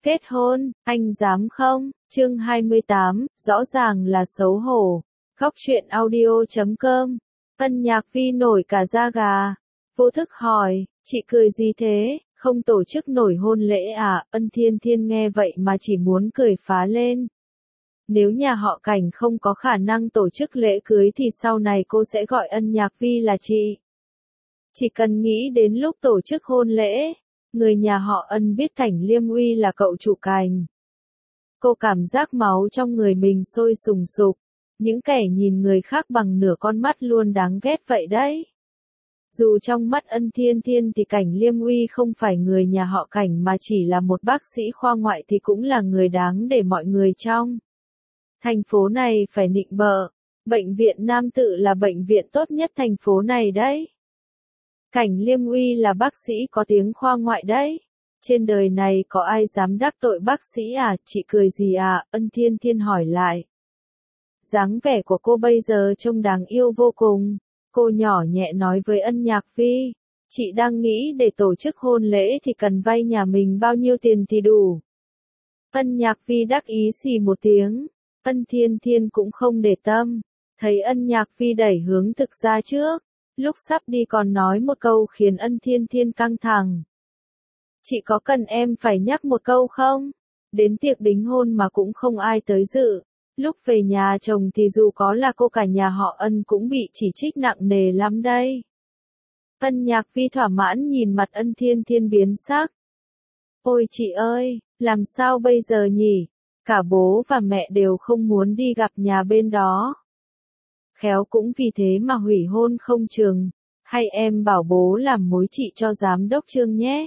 Kết hôn, anh dám không? Chương 28, rõ ràng là xấu hổ. Góc truyện audio.com. Ân Nhạc Vi nổi cả da gà. Vô thức hỏi, chị cười gì thế, không tổ chức nổi hôn lễ à? Ân Thiên Thiên nghe vậy mà chỉ muốn cười phá lên. Nếu nhà họ Cảnh không có khả năng tổ chức lễ cưới thì sau này cô sẽ gọi Ân Nhạc Vi là chị. Chỉ cần nghĩ đến lúc tổ chức hôn lễ, người nhà họ Ân biết Cảnh Liêm Uy là cậu chủ Cảnh. Cô cảm giác máu trong người mình sôi sùng sục, những kẻ nhìn người khác bằng nửa con mắt luôn đáng ghét vậy đấy. Dù trong mắt Ân Thiên Thiên thì Cảnh Liêm Uy không phải người nhà họ Cảnh mà chỉ là một bác sĩ khoa ngoại thì cũng là người đáng để mọi người trong thành phố này phải nịnh bợ. Bệnh viện Nam Tự là bệnh viện tốt nhất thành phố này đấy. Cảnh Liêm Uy là bác sĩ có tiếng khoa ngoại đấy. Trên đời này có ai dám đắc tội bác sĩ à? Chị cười gì à? Ân Thiên Thiên hỏi lại. Dáng vẻ của cô bây giờ trông đáng yêu vô cùng. Cô nhỏ nhẹ nói với Ân Nhạc Vi. Chị đang nghĩ để tổ chức hôn lễ thì cần vay nhà mình bao nhiêu tiền thì đủ. Ân Nhạc Vi đắc ý xì một tiếng. Ân Thiên Thiên cũng không để tâm. Thấy Ân Nhạc Vi đẩy hướng thực ra trước. Lúc sắp đi còn nói một câu khiến Ân Thiên Thiên căng thẳng. Chị có cần em phải nhắc một câu không? Đến tiệc đính hôn mà cũng không ai tới dự. Lúc về nhà chồng thì dù có là cô cả nhà họ Ân cũng bị chỉ trích nặng nề lắm đây. Ân Nhạc Vi thỏa mãn nhìn mặt Ân Thiên Thiên biến sắc. Ôi chị ơi, làm sao bây giờ nhỉ? Cả bố và mẹ đều không muốn đi gặp nhà bên đó. Khéo cũng vì thế mà hủy hôn không chừng. Hay em bảo bố làm mối chị cho giám đốc Trương nhé.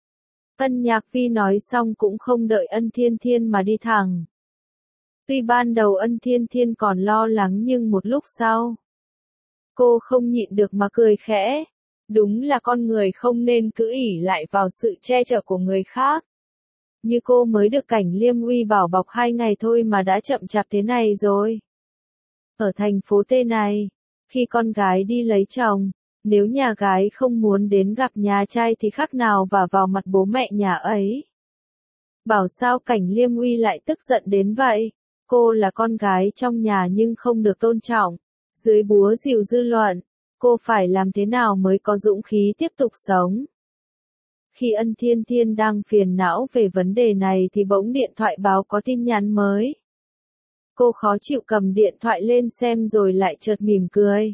Ân Nhạc Vi nói xong cũng không đợi Ân Thiên Thiên mà đi thẳng. Tuy ban đầu Ân Thiên Thiên còn lo lắng nhưng một lúc sau, cô không nhịn được mà cười khẽ. Đúng là con người không nên cứ ỷ lại vào sự che chở của người khác. Như cô mới được Cảnh Liêm Uy bảo bọc 2 ngày thôi mà đã chậm chạp thế này rồi. Ở thành phố T này, khi con gái đi lấy chồng, nếu nhà gái không muốn đến gặp nhà trai thì khác nào vả vào mặt bố mẹ nhà ấy. Bảo sao Cảnh Liêm Uy lại tức giận đến vậy? Cô là con gái trong nhà nhưng không được tôn trọng. Dưới búa rìu dư luận, cô phải làm thế nào mới có dũng khí tiếp tục sống? Khi Ân Thiên Thiên đang phiền não về vấn đề này thì bỗng điện thoại báo có tin nhắn mới. Cô khó chịu cầm điện thoại lên xem rồi lại chợt mỉm cười.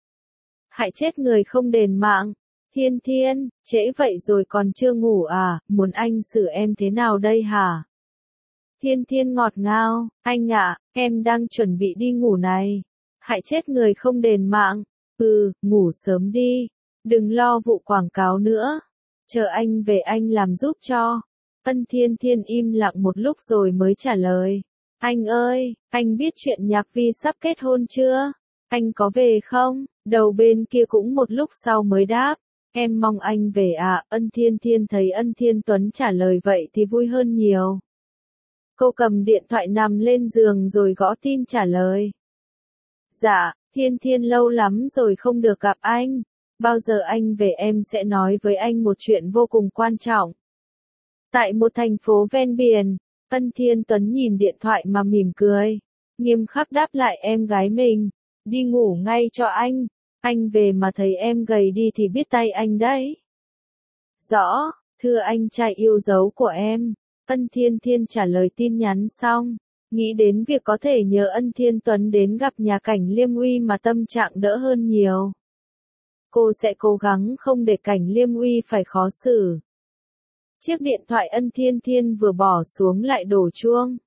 Hại chết người không đền mạng. Thiên Thiên, trễ vậy rồi còn chưa ngủ à, muốn anh xử em thế nào đây hả? Thiên Thiên ngọt ngào, anh ạ, em đang chuẩn bị đi ngủ này. Hại chết người không đền mạng. Ngủ sớm đi. Đừng lo vụ quảng cáo nữa. Chờ anh về anh làm giúp cho. Ân Thiên Thiên im lặng một lúc rồi mới trả lời. Anh ơi, anh biết chuyện Nhạc Vi sắp kết hôn chưa? Anh có về không? Đầu bên kia cũng một lúc sau mới đáp. Em mong anh về ạ. Ân Thiên Thiên thấy Ân Thiên Tuấn trả lời vậy thì vui hơn nhiều. Cô cầm điện thoại nằm lên giường rồi gõ tin trả lời. Dạ, Thiên Thiên lâu lắm rồi không được gặp anh. Bao giờ anh về em sẽ nói với anh một chuyện vô cùng quan trọng. Tại một thành phố ven biển, Ân Thiên Tuấn nhìn điện thoại mà mỉm cười. Nghiêm khắc đáp lại em gái mình. Đi ngủ ngay cho anh. Anh về mà thấy em gầy đi thì biết tay anh đấy. Rõ, thưa anh trai yêu dấu của em. Ân Thiên Thiên trả lời tin nhắn xong. Nghĩ đến việc có thể nhờ Ân Thiên Tuấn đến gặp nhà Cảnh Liêm Uy mà tâm trạng đỡ hơn nhiều. Cô sẽ cố gắng không để Cảnh Liêm Uy phải khó xử. Chiếc điện thoại Ân Thiên Thiên vừa bỏ xuống lại đổ chuông.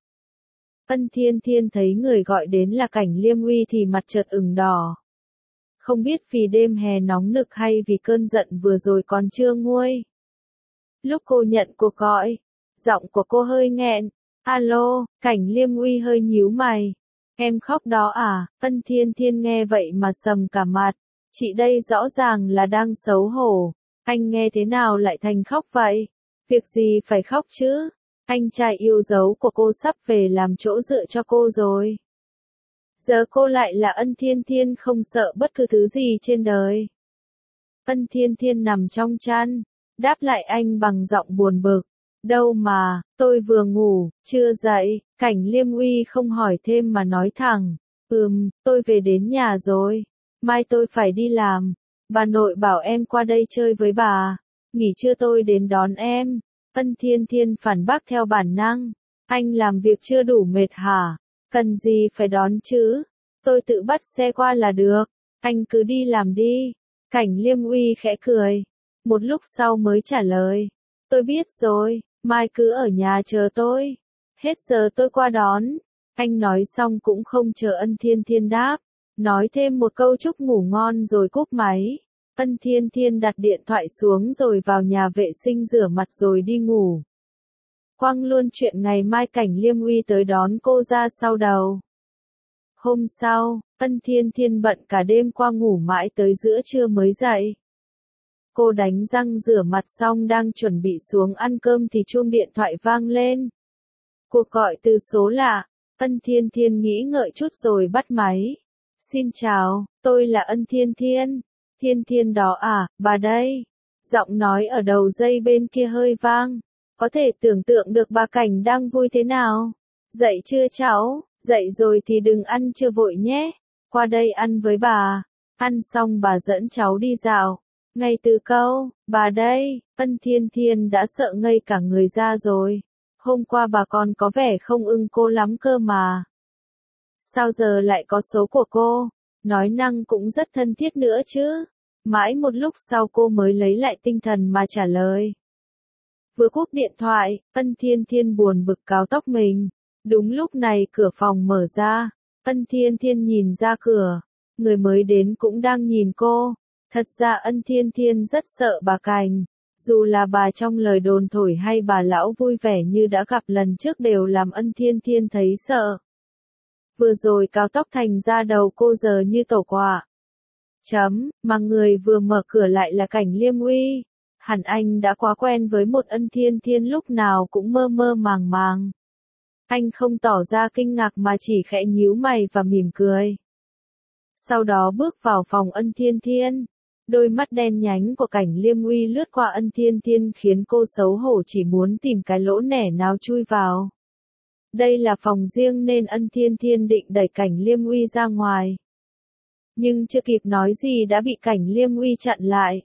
Ân Thiên Thiên thấy người gọi đến là Cảnh Liêm Uy thì mặt chợt ửng đỏ. Không biết vì đêm hè nóng nực hay vì cơn giận vừa rồi còn chưa nguôi. Lúc cô nhận cuộc gọi, giọng của cô hơi nghẹn. Alo, Cảnh Liêm Uy hơi nhíu mày. Em khóc đó à? Ân Thiên Thiên nghe vậy mà sầm cả mặt. Chị đây rõ ràng là đang xấu hổ. Anh nghe thế nào lại thành khóc vậy? Việc gì phải khóc chứ? Anh trai yêu dấu của cô sắp về làm chỗ dựa cho cô rồi. Giờ cô lại là Ân Thiên Thiên không sợ bất cứ thứ gì trên đời. Ân Thiên Thiên nằm trong chăn, đáp lại anh bằng giọng buồn bực. Đâu mà, tôi vừa ngủ, chưa dậy, Cảnh Liêm Uy không hỏi thêm mà nói thẳng. Tôi về đến nhà rồi. Mai tôi phải đi làm. Bà nội bảo em qua đây chơi với bà. Nghỉ trưa tôi đến đón em. Ân Thiên Thiên phản bác theo bản năng. Anh làm việc chưa đủ mệt hả? Cần gì phải đón chứ? Tôi tự bắt xe qua là được. Anh cứ đi làm đi. Cảnh Liêm Uy khẽ cười. Một lúc sau mới trả lời. Tôi biết rồi, mai cứ ở nhà chờ tôi. Hết giờ tôi qua đón. Anh nói xong cũng không chờ Ân Thiên Thiên đáp. Nói thêm một câu chúc ngủ ngon rồi cúp máy. Ân Thiên Thiên đặt điện thoại xuống rồi vào nhà vệ sinh rửa mặt rồi đi ngủ. Quăng luôn chuyện ngày mai Cảnh Liêm Uy tới đón cô ra sau đầu. Hôm sau, Ân Thiên Thiên bận cả đêm qua ngủ mãi tới giữa trưa mới dậy. Cô đánh răng rửa mặt xong đang chuẩn bị xuống ăn cơm thì chuông điện thoại vang lên. Cuộc gọi từ số lạ, Ân Thiên Thiên nghĩ ngợi chút rồi bắt máy. Xin chào, tôi là Ân Thiên Thiên. Thiên Thiên đó à, bà đây. Giọng nói ở đầu dây bên kia hơi vang. Có thể tưởng tượng được bà Cảnh đang vui thế nào. Dậy chưa cháu? Dậy rồi thì đừng ăn trưa vội nhé. Qua đây ăn với bà. Ăn xong bà dẫn cháu đi dạo. Ngay từ câu, bà đây, Ân Thiên Thiên đã sợ ngây cả người ra rồi. Hôm qua bà còn có vẻ không ưng cô lắm cơ mà. Sao giờ lại có số của cô? Nói năng cũng rất thân thiết nữa chứ. Mãi một lúc sau cô mới lấy lại tinh thần mà trả lời. Vừa cúp điện thoại, Ân Thiên Thiên buồn bực cáu tóc mình. Đúng lúc này cửa phòng mở ra. Ân Thiên Thiên nhìn ra cửa. Người mới đến cũng đang nhìn cô. Thật ra Ân Thiên Thiên rất sợ bà Cảnh. Dù là bà trong lời đồn thổi hay bà lão vui vẻ như đã gặp lần trước đều làm Ân Thiên Thiên thấy sợ. Vừa rồi cao tóc thành ra đầu cô giờ như tổ quạ. Mà người vừa mở cửa lại là Cảnh Liêm Uy. Hẳn anh đã quá quen với một Ân Thiên Thiên lúc nào cũng mơ mơ màng màng. Anh không tỏ ra kinh ngạc mà chỉ khẽ nhíu mày và mỉm cười. Sau đó bước vào phòng Ân Thiên Thiên. Đôi mắt đen nhánh của Cảnh Liêm Uy lướt qua Ân Thiên Thiên khiến cô xấu hổ chỉ muốn tìm cái lỗ nẻ nào chui vào. Đây là phòng riêng nên Ân Thiên Thiên định đẩy Cảnh Liêm Uy ra ngoài. Nhưng chưa kịp nói gì đã bị Cảnh Liêm Uy chặn lại.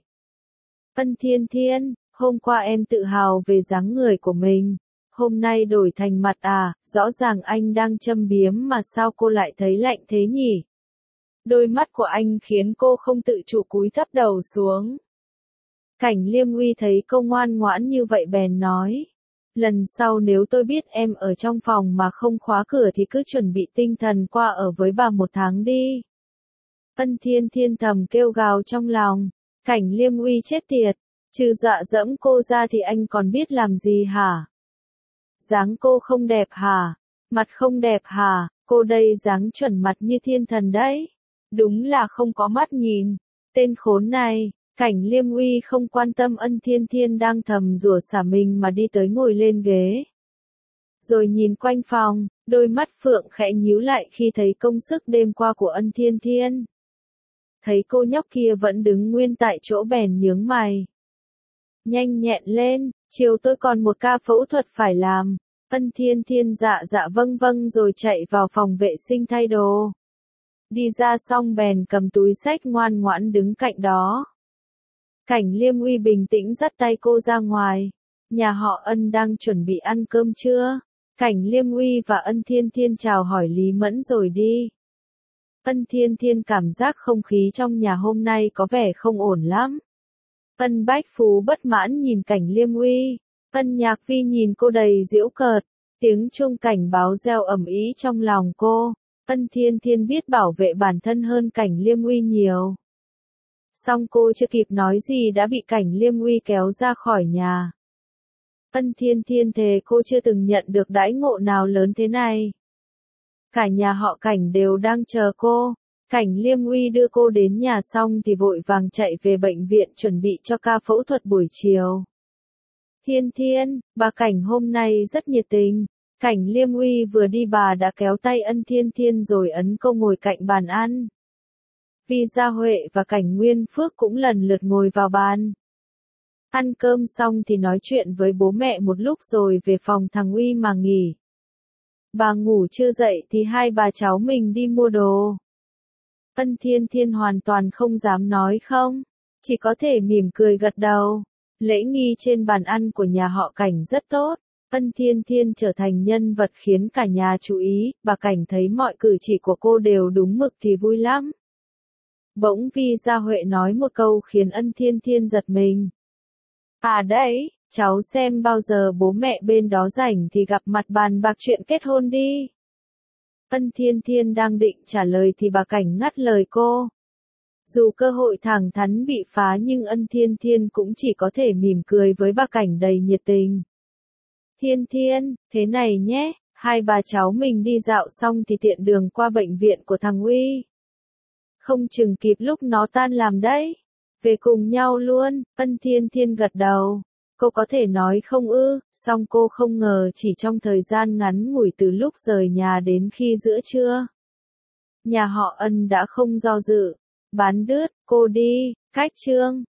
Ân Thiên Thiên, hôm qua em tự hào về dáng người của mình. Hôm nay đổi thành mặt à, rõ ràng anh đang châm biếm mà sao cô lại thấy lạnh thế nhỉ? Đôi mắt của anh khiến cô không tự chủ cúi thấp đầu xuống. Cảnh Liêm Uy thấy cô ngoan ngoãn như vậy bèn nói. Lần sau nếu tôi biết em ở trong phòng mà không khóa cửa thì cứ chuẩn bị tinh thần qua ở với bà 1 tháng đi. Ân Thiên Thiên thầm kêu gào trong lòng. Cảnh Liêm Uy chết tiệt. Trừ dọa dẫm cô ra thì anh còn biết làm gì hả? Dáng cô không đẹp hả? Mặt không đẹp hả? Cô đây dáng chuẩn mặt như thiên thần đấy. Đúng là không có mắt nhìn. Tên khốn này. Cảnh Liêm Uy không quan tâm Ân Thiên Thiên đang thầm rủa xả mình mà đi tới ngồi lên ghế. Rồi nhìn quanh phòng, đôi mắt phượng khẽ nhíu lại khi thấy công sức đêm qua của Ân Thiên Thiên. Thấy cô nhóc kia vẫn đứng nguyên tại chỗ bèn nhướng mày. Nhanh nhẹn lên, chiều tôi còn một ca phẫu thuật phải làm. Ân Thiên Thiên dạ dạ vâng vâng rồi chạy vào phòng vệ sinh thay đồ. Đi ra xong bèn cầm túi xách ngoan ngoãn đứng cạnh đó. Cảnh Liêm Uy bình tĩnh dắt tay cô ra ngoài. Nhà họ Ân đang chuẩn bị ăn cơm trưa. Cảnh Liêm Uy và Ân Thiên Thiên chào hỏi Lý Mẫn rồi đi. Ân Thiên Thiên cảm giác không khí trong nhà hôm nay có vẻ không ổn lắm. Ân Bách Phú bất mãn nhìn Cảnh Liêm Uy. Ân Nhạc Phi nhìn cô đầy giễu cợt. Tiếng chuông cảnh báo reo ầm ĩ trong lòng cô. Ân Thiên Thiên biết bảo vệ bản thân hơn Cảnh Liêm Uy nhiều. Xong cô chưa kịp nói gì đã bị Cảnh Liêm Uy kéo ra khỏi nhà. Ân Thiên Thiên thề cô chưa từng nhận được đãi ngộ nào lớn thế này. Cả nhà họ Cảnh đều đang chờ cô. Cảnh Liêm Uy đưa cô đến nhà xong thì vội vàng chạy về bệnh viện chuẩn bị cho ca phẫu thuật buổi chiều. Thiên Thiên, bà Cảnh hôm nay rất nhiệt tình. Cảnh Liêm Uy vừa đi bà đã kéo tay Ân Thiên Thiên rồi ấn cô ngồi cạnh bàn ăn. Vi Gia Huệ và Cảnh Nguyên Phước cũng lần lượt ngồi vào bàn. Ăn cơm xong thì nói chuyện với bố mẹ một lúc rồi về phòng thằng Uy mà nghỉ. Bà ngủ chưa dậy thì hai bà cháu mình đi mua đồ. Ân Thiên Thiên hoàn toàn không dám nói không, chỉ có thể mỉm cười gật đầu. Lễ nghi trên bàn ăn của nhà họ Cảnh rất tốt. Ân Thiên Thiên trở thành nhân vật khiến cả nhà chú ý, bà Cảnh thấy mọi cử chỉ của cô đều đúng mực thì vui lắm. Bỗng Vi Gia Huệ nói một câu khiến Ân Thiên Thiên giật mình. À đấy, cháu xem bao giờ bố mẹ bên đó rảnh thì gặp mặt bàn bạc chuyện kết hôn đi. Ân Thiên Thiên đang định trả lời thì bà Cảnh ngắt lời cô. Dù cơ hội thẳng thắn bị phá nhưng Ân Thiên Thiên cũng chỉ có thể mỉm cười với bà Cảnh đầy nhiệt tình. Thiên Thiên, thế này nhé, hai bà cháu mình đi dạo xong thì tiện đường qua bệnh viện của thằng Uy. Không chừng kịp lúc nó tan làm đấy. Về cùng nhau luôn, Ân Thiên Thiên gật đầu. Cô có thể nói không ư, song cô không ngờ chỉ trong thời gian ngắn ngủi từ lúc rời nhà đến khi giữa trưa. Nhà họ Ân đã không do dự. Bán đứt, cô đi, cách chương.